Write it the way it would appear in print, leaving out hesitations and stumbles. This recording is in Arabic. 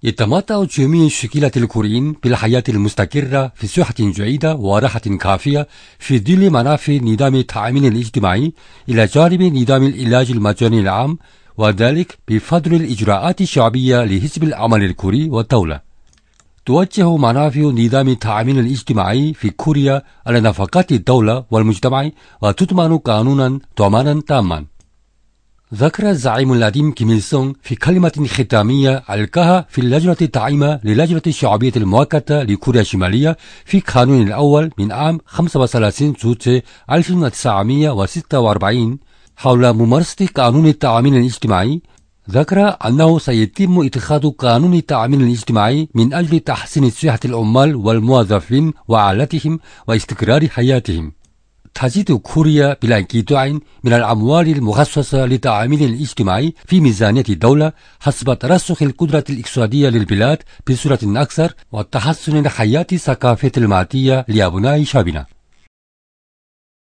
يتمتع جميع شكلة الكوريين بالحياة المستقرة في صحة جيدة وراحة كافية في ظل منافع نظام التأمين الاجتماعي إلى جانب نظام العلاج المجاني العام، وذلك بفضل الإجراءات الشعبية لحزب العمل الكوري والدولة. توجه منافع نظام التأمين الاجتماعي في كوريا على نفقات الدولة والمجتمع، وتضمن قانونا ضمانا تاما. ذكر الزعيم القديم كيم إل سونغ في كلمة ختامية ألقاها في اللجنة الداعمة للجنة الشعبية المؤقتة لكوريا الشمالية في كانون الأول من عام 35 جوت 1946 حول ممارسة قانون التأمين الاجتماعي. ذكر أنه سيتم اتخاذ قانون التأمين الاجتماعي من أجل تحسين صحة العمال والموظفين وعائلتهم واستقرار حياتهم. تزيد كوريا بلا انقطاع من الأموال المخصصة للتأمين الاجتماعي في ميزانية الدولة حسب ترسخ القدرة الاقتصادية للبلاد بصورة أكثر وتحسن الحياة الثقافية المادية لأبناء شعبنا.